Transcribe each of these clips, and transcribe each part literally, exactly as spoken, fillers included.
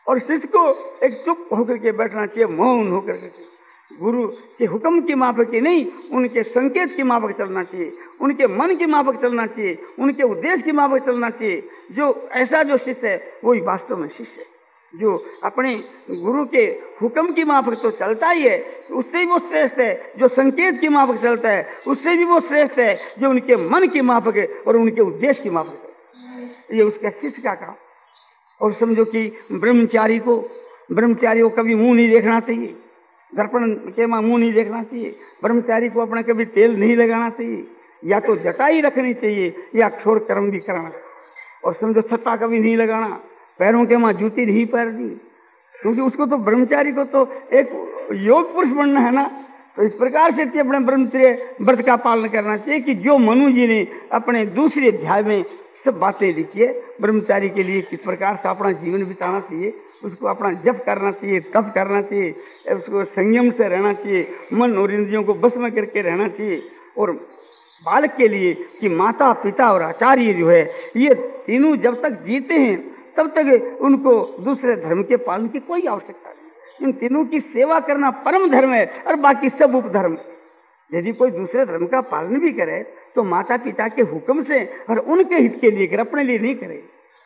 और शिष्य को एक चुप होकर के बैठना चाहिए, मौन होकर के। गुरु के हुक्म की माफक की नहीं, उनके संकेत की माफक चलना चाहिए, उनके मन की माफक चलना चाहिए, उनके उद्देश्य की माफक चलना चाहिए। जो ऐसा जो शिष्य है वही वास्तव में शिष्य है, जो अपने गुरु के हुक्म की माफक तो चलता ही है, उससे भी वो श्रेष्ठ है। जो संकेत की माफक चलता है उससे भी वो श्रेष्ठ है, जो उनके मन की माफक है और उनके उद्देश्य की माफक है। ये उसका शिष्य का काम। और समझो कि ब्रह्मचारी को ब्रह्मचारी को कभी मुंह नहीं देखना चाहिए, दर्पण के मां मुंह नहीं देखना चाहिए। ब्रह्मचारी को अपना कभी तेल नहीं लगाना चाहिए, या तो जटाई रखनी चाहिए या क्षौर कर्म भी कराना। और समझो छत्ता कभी नहीं लगाना, पैरों के मां जूती नहीं पहननी, क्योंकि उसको तो ब्रह्मचारी को तो एक योग पुरुष बनना है ना। तो इस प्रकार से अपने ब्रह्मचर्य व्रत का पालन करना चाहिए कि जो मनु जी ने अपने दूसरे अध्याय में सब बातें लिखी है, ब्रह्मचारी के लिए किस प्रकार से अपना जीवन बिताना चाहिए, उसको अपना जप करना चाहिए, तप करना चाहिए, उसको संयम से रहना चाहिए, मन और इंद्रियों को बस में करके रहना चाहिए। और बालक के लिए कि माता पिता और आचार्य जो है ये तीनों जब तक जीते हैं तब तक उनको दूसरे धर्म के पालन की कोई आवश्यकता नहीं। इन तीनों की सेवा करना परम धर्म है और बाकी सब उपधर्म। यदि कोई दूसरे धर्म का पालन भी करे तो माता पिता के हुक्म से और उनके हित के लिए करे, अपने लिए नहीं करे।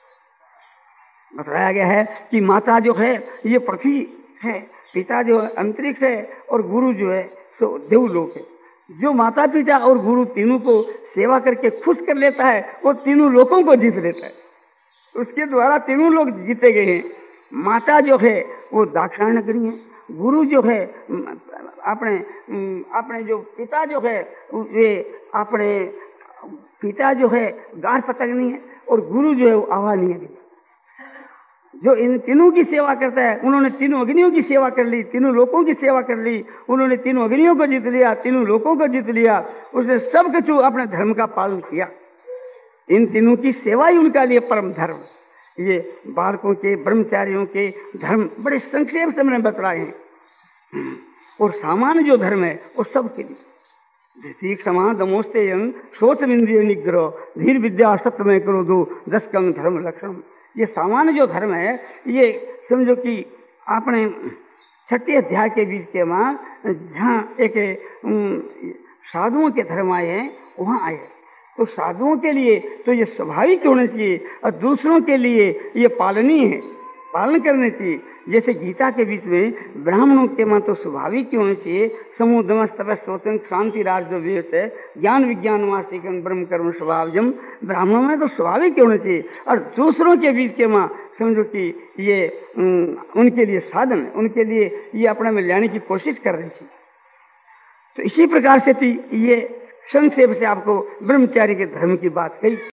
बताया गया है कि माता जो है ये पृथ्वी है, पिता जो है अंतरिक्ष है और गुरु जो है सो देवलोक है। जो माता पिता और गुरु तीनों को सेवा करके खुश कर लेता है वो तीनों लोगों को जीत लेता है, उसके द्वारा तीनों लोग जीते गए हैं। माता जो है वो दाक्षायणी नगरी है, गुरु जो है अपने अपने जो पिता जो है वे अपने पिता जो है गाढ़ पतंगनी है और गुरु जो है वो आवानी है। जो इन तीनों की सेवा करता है, उन्होंने तीनों अग्नियों की सेवा कर ली, तीनों लोगों की सेवा कर ली, उन्होंने तीनों अग्नियों को जीत लिया, तीनों लोगों को जीत लिया, उसने सब कुछ अपने धर्म का पालन किया। इन तीनों की सेवा ही उनका लिए परम धर्म। ये बालकों के ब्रह्मचारियों के धर्म बड़े संक्षेप से मैंने बतलाए हैं। और सामान्य जो धर्म है वो सबके लिए, जैसे क्षमा दमोस्ते शोच इंद्रिय निग्रह धीर विद्या सत्य में करो दो दस कंग धर्म लक्षण। ये सामान्य जो धर्म है ये समझो कि आपने छठे अध्याय के बीच के वहां जहाँ एक साधुओं के धर्म आए हैं वहां आए। तो साधुओं के लिए तो ये स्वाभाविक होना चाहिए और दूसरों के लिए ये पालनीय है, पालन करने चाहिए। जैसे गीता के बीच में ब्राह्मणों के मन तो स्वाभाविक होना चाहिए, समूह दमस तपस स्वतन शांति राज जो वेद है, ज्ञान विज्ञान वास्तिकन ब्रह्म कर्म स्वभावजम, ब्राह्मणों में तो स्वाभाविक होना चाहिए। और दूसरों के बीच के माँ समझो कि ये उनके लिए साधन, उनके लिए ये अपने में लाने की कोशिश कर रही थी। तो इसी प्रकार से थी ये संक्षेप से आपको ब्रह्मचारी के धर्म की बात कही।